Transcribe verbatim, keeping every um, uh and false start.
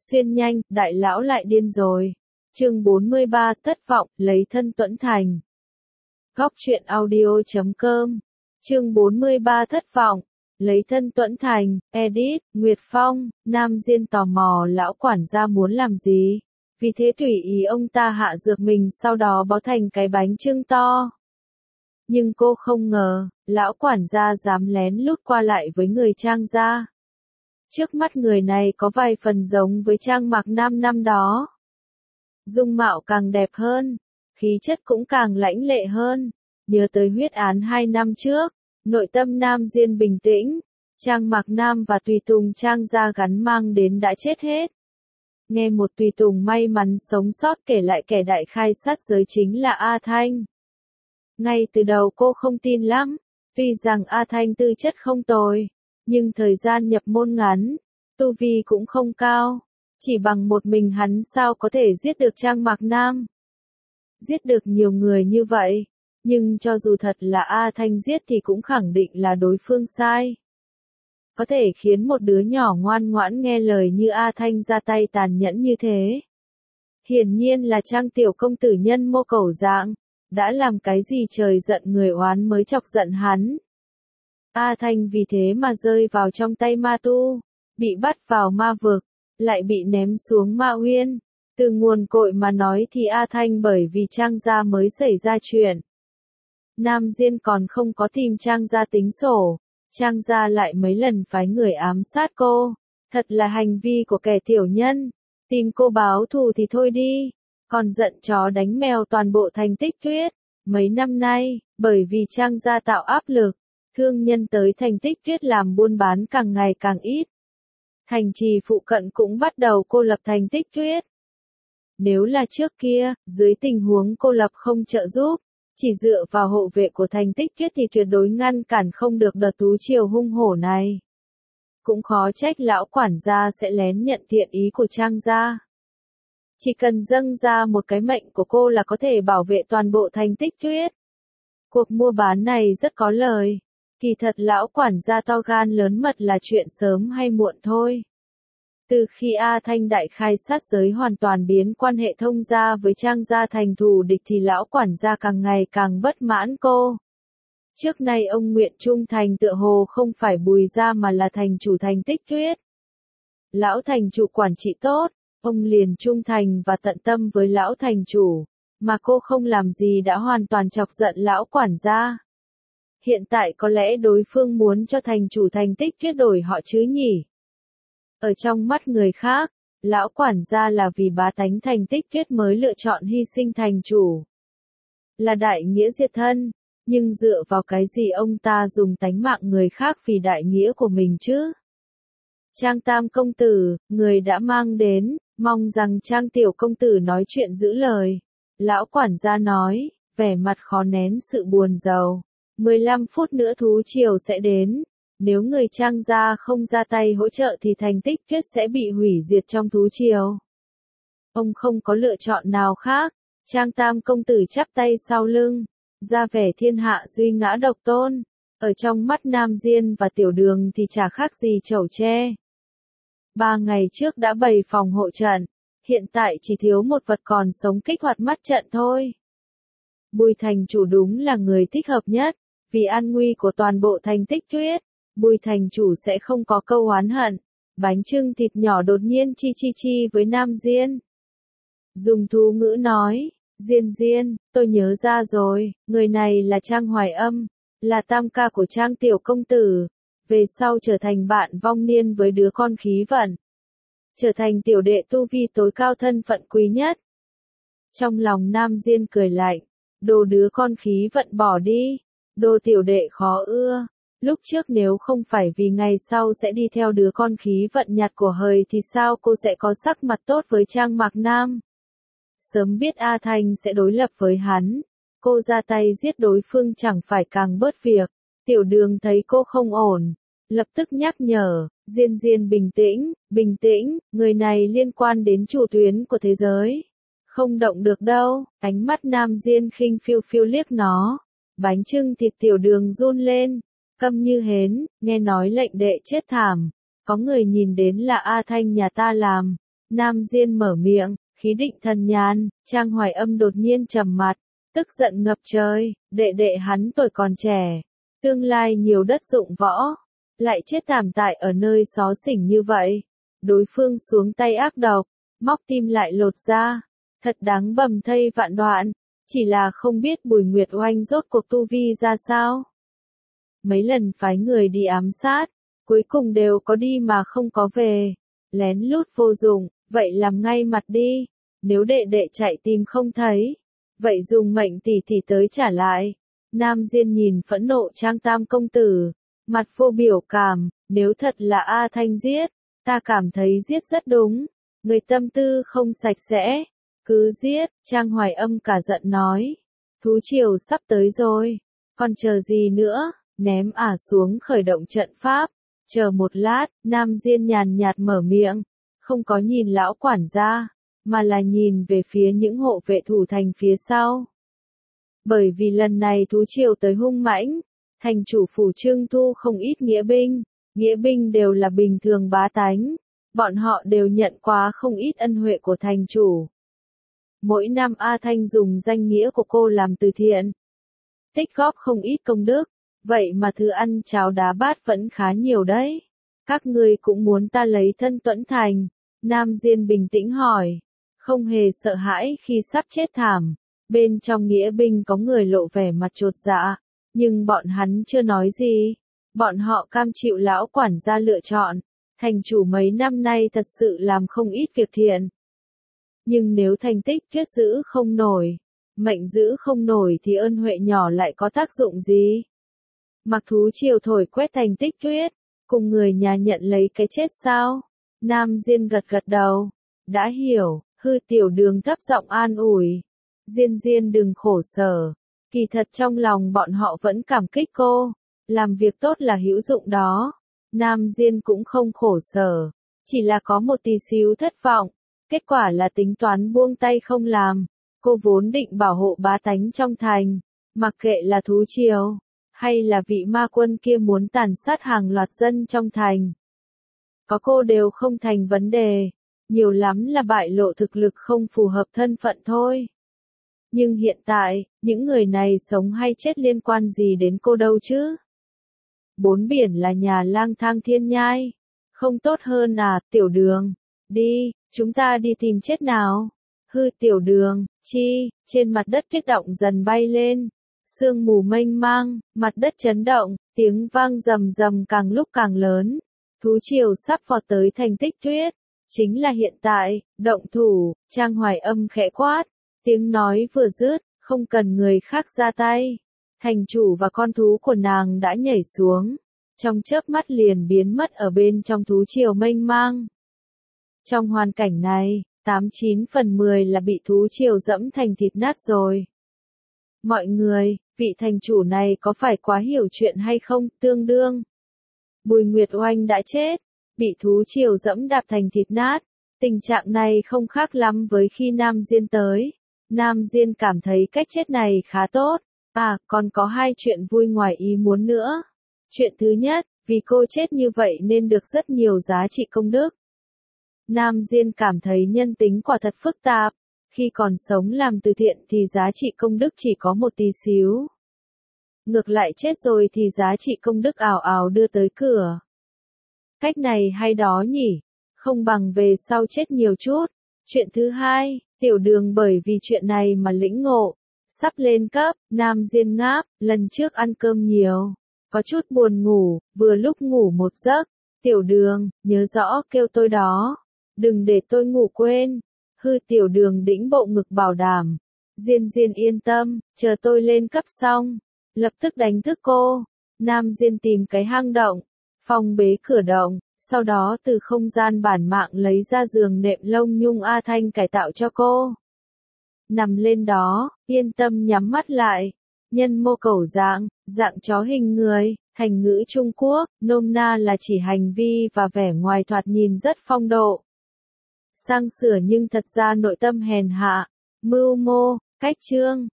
Xuyên nhanh, đại lão lại điên rồi. Chương bốn mươi ba, thất vọng, lấy thân tuẫn thành. Góc truyện audio chấm com. Chương bốn mươi ba, thất vọng, lấy thân tuẫn thành. Edit, Nguyệt Phong. Nam Diên tò mò lão quản gia muốn làm gì. Vì thế tùy ý ông ta hạ dược mình, sau đó bó thành cái bánh chưng to. Nhưng cô không ngờ, lão quản gia dám lén lút qua lại với người Trang gia. Trước mắt người này có vài phần giống với Trang Mạc Nam năm đó. Dung mạo càng đẹp hơn, khí chất cũng càng lãnh lệ hơn. Nhớ tới huyết án hai năm trước, nội tâm Nam Diên bình tĩnh. Trang Mạc Nam và tùy tùng Trang gia gắn mang đến đã chết hết. Nghe một tùy tùng may mắn sống sót kể lại kẻ đại khai sát giới chính là A Thanh. Ngay từ đầu cô không tin lắm, tuy rằng A Thanh tư chất không tồi, nhưng thời gian nhập môn ngắn, tu vi cũng không cao, chỉ bằng một mình hắn sao có thể giết được Trang Mạc Nam. Giết được nhiều người như vậy, nhưng cho dù thật là A Thanh giết thì cũng khẳng định là đối phương sai. Có thể khiến một đứa nhỏ ngoan ngoãn nghe lời như A Thanh ra tay tàn nhẫn như thế. Hiển nhiên là Trang tiểu công tử nhân mô cẩu dạng, đã làm cái gì trời giận người oán mới chọc giận hắn. A Thanh vì thế mà rơi vào trong tay ma tu, bị bắt vào ma vực, lại bị ném xuống ma uyên. Từ nguồn cội mà nói thì A Thanh bởi vì Trang gia mới xảy ra chuyện. Nam Diên còn không có tìm Trang gia tính sổ, Trang gia lại mấy lần phái người ám sát cô. Thật là hành vi của kẻ tiểu nhân, tìm cô báo thù thì thôi đi, còn giận chó đánh mèo toàn bộ thành Tích Tuyết. Mấy năm nay, bởi vì Trang gia tạo áp lực, thương nhân tới thành Tích Tuyết làm buôn bán càng ngày càng ít. Thành trì phụ cận cũng bắt đầu cô lập thành Tích Tuyết. Nếu là trước kia, dưới tình huống cô lập không trợ giúp, chỉ dựa vào hộ vệ của thành Tích Tuyết thì tuyệt đối ngăn cản không được đợt thú triều hung hổ này. Cũng khó trách lão quản gia sẽ lén nhận thiện ý của Trang gia. Chỉ cần dâng ra một cái mệnh của cô là có thể bảo vệ toàn bộ thành Tích Tuyết. Cuộc mua bán này rất có lời. Kỳ thật lão quản gia to gan lớn mật là chuyện sớm hay muộn thôi. Từ khi A Thanh đại khai sát giới hoàn toàn biến quan hệ thông gia với Trang gia thành thù địch thì lão quản gia càng ngày càng bất mãn cô. Trước nay ông nguyện trung thành tựa hồ không phải Bùi gia mà là thành chủ thành Tích Tuyết. Lão thành chủ quản trị tốt, ông liền trung thành và tận tâm với lão thành chủ, mà cô không làm gì đã hoàn toàn chọc giận lão quản gia. Hiện tại có lẽ đối phương muốn cho thành chủ thành Tích Tuyết đổi họ chứ nhỉ? Ở trong mắt người khác, lão quản gia là vì bá tánh thành Tích Tuyết mới lựa chọn hy sinh thành chủ. Là đại nghĩa diệt thân, nhưng dựa vào cái gì ông ta dùng tánh mạng người khác vì đại nghĩa của mình chứ? Trang tam công tử, người đã mang đến, mong rằng Trang tiểu công tử nói chuyện giữ lời. Lão quản gia nói, vẻ mặt khó nén sự buồn rầu. mười lăm phút nữa thú triều sẽ đến. Nếu người Trang gia không ra tay hỗ trợ thì thành Tích Tuyết sẽ bị hủy diệt trong thú triều. Ông không có lựa chọn nào khác. Trang tam công tử chắp tay sau lưng, ra vẻ thiên hạ duy ngã độc tôn. Ở trong mắt Nam Diên và Tiểu Đường thì chả khác gì chẩu tre. Ba ngày trước đã bày phòng hộ trận, hiện tại chỉ thiếu một vật còn sống kích hoạt mắt trận thôi. Bùi thành chủ đúng là người thích hợp nhất, vì an nguy của toàn bộ thành Tích Tuyết, Bùi thành chủ sẽ không có câu oán hận. Bánh chưng thịt nhỏ đột nhiên chi chi chi với Nam Diên. Dùng thú ngữ nói, Diên Diên, tôi nhớ ra rồi, người này là Trang Hoài Âm, là tam ca của Trang tiểu công tử. Về sau trở thành bạn vong niên với đứa con khí vận. Trở thành tiểu đệ tu vi tối cao thân phận quý nhất. Trong lòng Nam Diên cười lạnh, đồ đứa con khí vận bỏ đi, đồ tiểu đệ khó ưa. Lúc trước nếu không phải vì ngày sau sẽ đi theo đứa con khí vận nhặt của hời thì sao cô sẽ có sắc mặt tốt với Trang Mạc Nam. Sớm biết A Thanh sẽ đối lập với hắn, cô ra tay giết đối phương chẳng phải càng bớt việc. Tiểu Đường thấy cô không ổn, lập tức nhắc nhở, Diên Diên bình tĩnh, bình tĩnh, người này liên quan đến chủ tuyến của thế giới. Không động được đâu, ánh mắt Nam Diên khinh phiêu phiêu liếc nó. Bánh chưng thịt Tiểu Đường run lên, câm như hến, nghe nói lệnh đệ chết thảm. Có người nhìn đến là A Thanh nhà ta làm, Nam Diên mở miệng, khí định thần nhàn, Trang Hoài Âm đột nhiên trầm mặt, tức giận ngập trời, đệ đệ hắn tuổi còn trẻ, tương lai nhiều đất dụng võ, lại chết thảm tại ở nơi xó xỉnh như vậy. Đối phương xuống tay ác độc, móc tim lại lột ra, thật đáng bầm thây vạn đoạn, chỉ là không biết Bùi Nguyệt Oanh rốt cuộc tu vi ra sao. Mấy lần phái người đi ám sát, cuối cùng đều có đi mà không có về, lén lút vô dụng, vậy làm ngay mặt đi, nếu đệ đệ chạy tìm không thấy, vậy dùng mệnh tỷ tỷ tới trả lại. Nam Diên nhìn phẫn nộ Trang Tam công tử, mặt vô biểu cảm, nếu thật là A Thanh giết, ta cảm thấy giết rất đúng, người tâm tư không sạch sẽ, cứ giết. Trang Hoài Âm cả giận nói, thú triều sắp tới rồi, còn chờ gì nữa, ném ả xuống khởi động trận pháp, chờ một lát. Nam Diên nhàn nhạt mở miệng, không có nhìn lão quản gia, mà là nhìn về phía những hộ vệ thủ thành phía sau. Bởi vì lần này thú triều tới hung mãnh, thành chủ phủ trưng thu không ít nghĩa binh, nghĩa binh đều là bình thường bá tánh, bọn họ đều nhận quá không ít ân huệ của thành chủ. Mỗi năm A Thanh dùng danh nghĩa của cô làm từ thiện, tích góp không ít công đức, vậy mà thứ ăn cháo đá bát vẫn khá nhiều đấy. Các ngươi cũng muốn ta lấy thân tuẫn thành? Nam Diên bình tĩnh hỏi, không hề sợ hãi khi sắp chết thảm. Bên trong nghĩa binh có người lộ vẻ mặt chột dạ, nhưng bọn hắn chưa nói gì. Bọn họ cam chịu lão quản gia lựa chọn. Thành chủ mấy năm nay thật sự làm không ít việc thiện. Nhưng nếu thành tích tuyết giữ không nổi, mệnh giữ không nổi thì ơn huệ nhỏ lại có tác dụng gì? Mặc thú triều thổi quét thành tích tuyết, cùng người nhà nhận lấy cái chết sao? Nam Diên gật gật đầu, đã hiểu. Hư Tiểu Đường thấp giọng an ủi, Diên Diên đừng khổ sở, kỳ thật trong lòng bọn họ vẫn cảm kích cô, làm việc tốt là hữu dụng đó. Nam Diên cũng không khổ sở, chỉ là có một tí xíu thất vọng, kết quả là tính toán buông tay không làm. Cô vốn định bảo hộ bá tánh trong thành, mặc kệ là thú triều, hay là vị ma quân kia muốn tàn sát hàng loạt dân trong thành. Có cô đều không thành vấn đề, nhiều lắm là bại lộ thực lực không phù hợp thân phận thôi. Nhưng hiện tại, những người này sống hay chết liên quan gì đến cô đâu chứ? Bốn biển là nhà lang thang thiên nhai, không tốt hơn à? Tiểu Đường, đi, chúng ta đi tìm chết nào. Hư Tiểu Đường, chi, trên mặt đất tuyết động dần bay lên, sương mù mênh mang, mặt đất chấn động, tiếng vang rầm rầm càng lúc càng lớn. Thú triều sắp vọt tới thành tích tuyết, chính là hiện tại. Động thủ. Trang Hoài Âm khẽ quát, tiếng nói vừa dứt, không cần người khác ra tay. Thành chủ và con thú của nàng đã nhảy xuống, trong chớp mắt liền biến mất ở bên trong thú triều mênh mang. Trong hoàn cảnh này, tám chín phần mười là bị thú triều dẫm thành thịt nát rồi. Mọi người, vị thành chủ này có phải quá hiểu chuyện hay không? Tương đương, Bùi Nguyệt Oanh đã chết, bị thú triều dẫm đạp thành thịt nát. Tình trạng này không khác lắm với khi Nam Diên tới. Nam Diên cảm thấy cách chết này khá tốt. À, còn có hai chuyện vui ngoài ý muốn nữa. Chuyện thứ nhất, vì cô chết như vậy nên được rất nhiều giá trị công đức. Nam Diên cảm thấy nhân tính quả thật phức tạp. Khi còn sống làm từ thiện thì giá trị công đức chỉ có một tí xíu. Ngược lại chết rồi thì giá trị công đức ào ào đưa tới cửa. Cách này hay đó nhỉ, không bằng về sau chết nhiều chút. Chuyện thứ hai, Tiểu Đường bởi vì chuyện này mà lĩnh ngộ, sắp lên cấp. Nam Diên ngáp, lần trước ăn cơm nhiều, có chút buồn ngủ, vừa lúc ngủ một giấc. Tiểu Đường, nhớ rõ kêu tôi đó, đừng để tôi ngủ quên. Hư Tiểu Đường đĩnh bộ ngực bảo đảm, Diên Diên yên tâm, chờ tôi lên cấp xong, lập tức đánh thức cô. Nam Diên tìm cái hang động, phong bế cửa động, sau đó từ không gian bản mạng lấy ra giường nệm lông nhung A Thanh cải tạo cho cô. Nằm lên đó, yên tâm nhắm mắt lại. Nhân mô cẩu dạng, dạng chó hình người, thành ngữ Trung Quốc, nôm na là chỉ hành vi và vẻ ngoài thoạt nhìn rất phong độ. Sang sửa nhưng thật ra nội tâm hèn hạ, mưu mô, cách chương.